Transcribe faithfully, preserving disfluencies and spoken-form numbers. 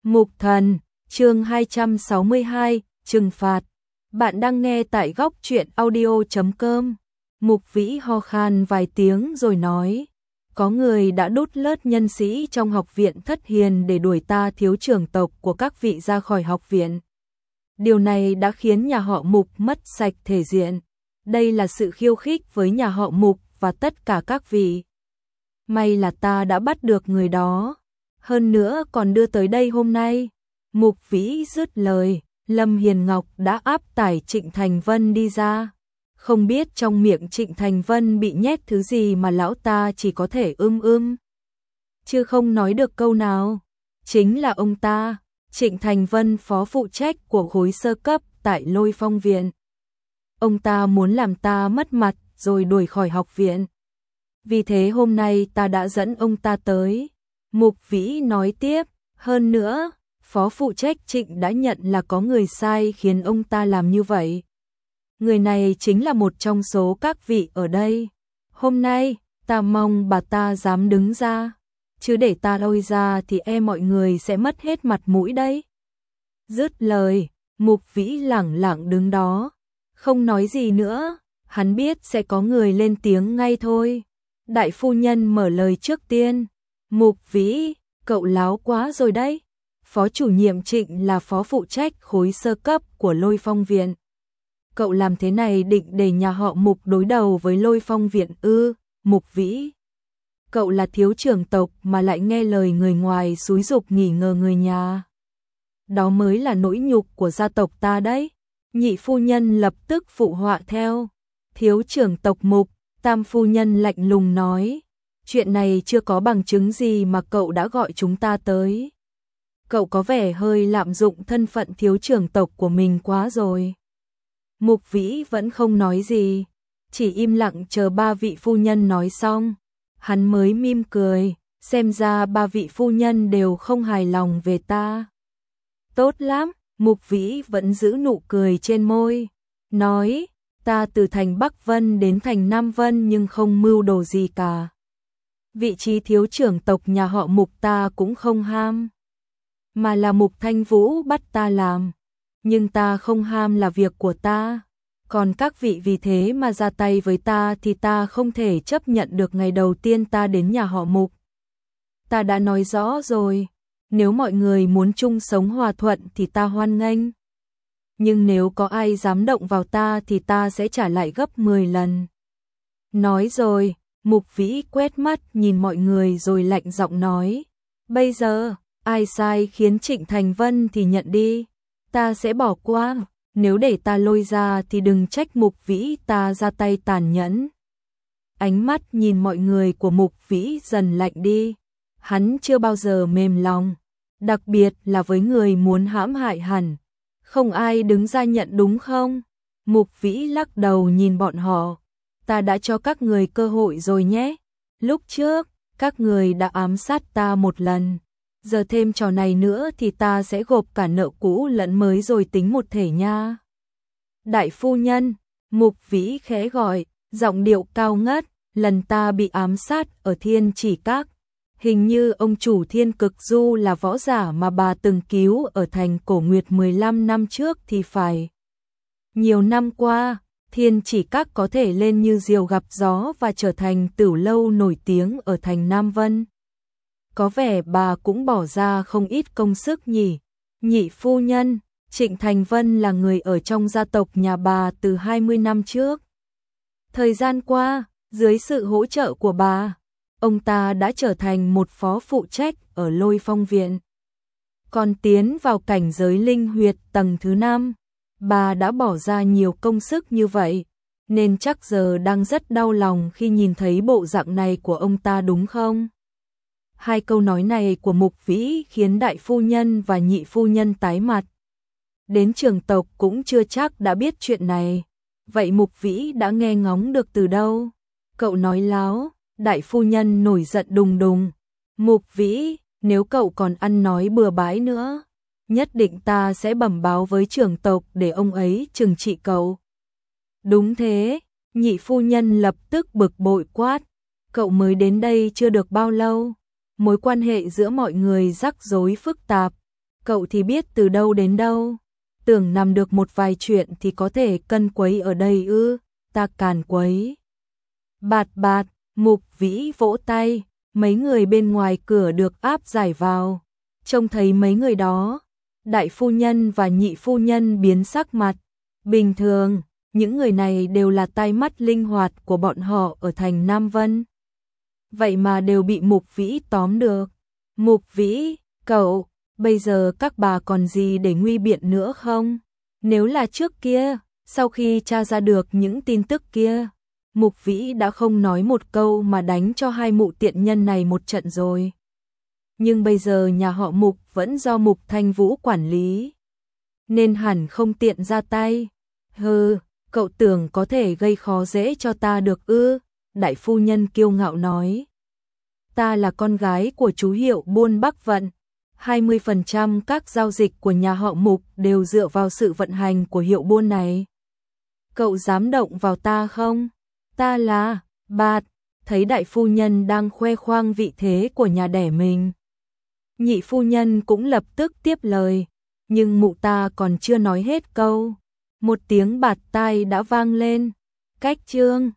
Mục Thần, chương hai trăm sáu mươi hai, trừng phạt. Bạn đang nghe tại góc truyện audio chấm com. Mục Vĩ ho khan vài tiếng rồi nói, có người đã đốt lớt nhân sĩ trong học viện Thất Hiền để đuổi ta thiếu trưởng tộc của các vị ra khỏi học viện. Điều này đã khiến nhà họ Mục mất sạch thể diện. Đây là sự khiêu khích với nhà họ Mục và tất cả các vị. May là ta đã bắt được người đó. Hơn nữa còn đưa tới đây hôm nay. Mục Vĩ dứt lời, Lâm Hiền Ngọc đã áp tải Trịnh Thành Vân đi ra. Không biết trong miệng Trịnh Thành Vân bị nhét thứ gì mà lão ta chỉ có thể ưm ưm, chứ không nói được câu nào. Chính là ông ta, Trịnh Thành Vân, phó phụ trách của khối sơ cấp tại Lôi Phong Viện. Ông ta muốn làm ta mất mặt rồi đuổi khỏi học viện. Vì thế hôm nay ta đã dẫn ông ta tới. Mục Vĩ nói tiếp, hơn nữa, phó phụ trách Trịnh đã nhận là có người sai khiến ông ta làm như vậy. Người này chính là một trong số các vị ở đây. Hôm nay, ta mong bà ta dám đứng ra, chứ để ta lôi ra thì e mọi người sẽ mất hết mặt mũi đấy. Dứt lời, Mục Vĩ lẳng lặng đứng đó, không nói gì nữa, hắn biết sẽ có người lên tiếng ngay thôi. Đại phu nhân mở lời trước tiên. Mục Vĩ, cậu láo quá rồi đấy. Phó chủ nhiệm Trịnh là phó phụ trách khối sơ cấp của Lôi Phong Viện. Cậu làm thế này định để nhà họ Mục đối đầu với Lôi Phong Viện ư? Mục Vĩ, cậu là thiếu trưởng tộc mà lại nghe lời người ngoài xúi giục nghỉ ngờ người nhà. Đó mới là nỗi nhục của gia tộc ta đấy. Nhị phu nhân lập tức phụ họa theo. Thiếu trưởng tộc Mục, tam phu nhân lạnh lùng nói, chuyện này chưa có bằng chứng gì mà cậu đã gọi chúng ta tới. Cậu có vẻ hơi lạm dụng thân phận thiếu trưởng tộc của mình quá rồi. Mục Vĩ vẫn không nói gì, chỉ im lặng chờ ba vị phu nhân nói xong. Hắn mới mỉm cười, xem ra ba vị phu nhân đều không hài lòng về ta. Tốt lắm, Mục Vĩ vẫn giữ nụ cười trên môi, nói, ta từ thành Bắc Vân đến thành Nam Vân nhưng không mưu đồ gì cả. Vị trí thiếu trưởng tộc nhà họ Mục ta cũng không ham, mà là Mục Thanh Vũ bắt ta làm. Nhưng ta không ham là việc của ta. Còn các vị vì thế mà ra tay với ta thì ta không thể chấp nhận được ngày đầu tiên ta đến nhà họ Mục. Ta đã nói rõ rồi, nếu mọi người muốn chung sống hòa thuận thì ta hoan nghênh. Nhưng nếu có ai dám động vào ta thì ta sẽ trả lại gấp mười lần. Nói rồi, Mục Vĩ quét mắt nhìn mọi người rồi lạnh giọng nói, bây giờ, ai sai khiến Trịnh Thành Vân thì nhận đi. Ta sẽ bỏ qua, nếu để ta lôi ra thì đừng trách Mục Vĩ ta ra tay tàn nhẫn. Ánh mắt nhìn mọi người của Mục Vĩ dần lạnh đi. Hắn chưa bao giờ mềm lòng, đặc biệt là với người muốn hãm hại hắn. Không ai đứng ra nhận đúng không? Mục Vĩ lắc đầu nhìn bọn họ. Ta đã cho các người cơ hội rồi nhé. Lúc trước, các người đã ám sát ta một lần. Giờ thêm trò này nữa thì ta sẽ gộp cả nợ cũ lẫn mới rồi tính một thể nha. Đại phu nhân, Mục Vĩ khẽ gọi, giọng điệu cao ngất, lần ta bị ám sát ở Thiên Chỉ Các. Hình như ông chủ Thiên Cực Du là võ giả mà bà từng cứu ở thành Cổ Nguyệt mười lăm năm trước thì phải. Nhiều năm qua, Thiên Chỉ Các có thể lên như diều gặp gió và trở thành tửu lâu nổi tiếng ở thành Nam Vân. Có vẻ bà cũng bỏ ra không ít công sức nhỉ. Nhị phu nhân, Trịnh Thành Vân là người ở trong gia tộc nhà bà từ hai mươi năm trước. Thời gian qua, dưới sự hỗ trợ của bà, ông ta đã trở thành một phó phụ trách ở Lôi Phong Viện. Còn tiến vào cảnh giới linh huyệt tầng thứ năm, bà đã bỏ ra nhiều công sức như vậy, nên chắc giờ đang rất đau lòng khi nhìn thấy bộ dạng này của ông ta đúng không? Hai câu nói này của Mục Vĩ khiến đại phu nhân và nhị phu nhân tái mặt. Đến trưởng tộc cũng chưa chắc đã biết chuyện này. Vậy Mục Vĩ đã nghe ngóng được từ đâu? Cậu nói láo, đại phu nhân nổi giận đùng đùng. Mục Vĩ, nếu cậu còn ăn nói bừa bãi nữa, nhất định ta sẽ bẩm báo với trưởng tộc để ông ấy trừng trị cậu. Đúng thế, nhị phu nhân lập tức bực bội quát. Cậu mới đến đây chưa được bao lâu. Mối quan hệ giữa mọi người rắc rối phức tạp, Cậu thì biết từ đâu đến đâu, tưởng nằm được một vài chuyện thì có thể cân quấy ở đây ư, ta càn quấy. Bạt bạt, Mục Vĩ vỗ tay, mấy người bên ngoài cửa được áp giải vào, trông thấy mấy người đó, đại phu nhân và nhị phu nhân biến sắc mặt, bình thường, những người này đều là tai mắt linh hoạt của bọn họ ở thành Nam Vân. Vậy mà đều bị Mục Vĩ tóm được. Mục Vĩ, cậu, bây giờ các bà còn gì để nguy biện nữa không? Nếu là trước kia, sau khi tra ra được những tin tức kia, Mục Vĩ đã không nói một câu mà đánh cho hai mụ tiện nhân này một trận rồi. Nhưng bây giờ nhà họ Mục vẫn do Mục Thanh Vũ quản lý, nên hẳn không tiện ra tay. Hừ, cậu tưởng có thể gây khó dễ cho ta được ư? Đại phu nhân kiêu ngạo nói. Ta là con gái của chú hiệu buôn Bắc Vận, hai mươi phần trăm các giao dịch của nhà họ Mục đều dựa vào sự vận hành của hiệu buôn này. Cậu dám động vào ta không? Ta là Bạt, thấy đại phu nhân đang khoe khoang vị thế của nhà đẻ mình. Nhị phu nhân cũng lập tức tiếp lời, nhưng mụ ta còn chưa nói hết câu, một tiếng bạt tai đã vang lên. Cách chương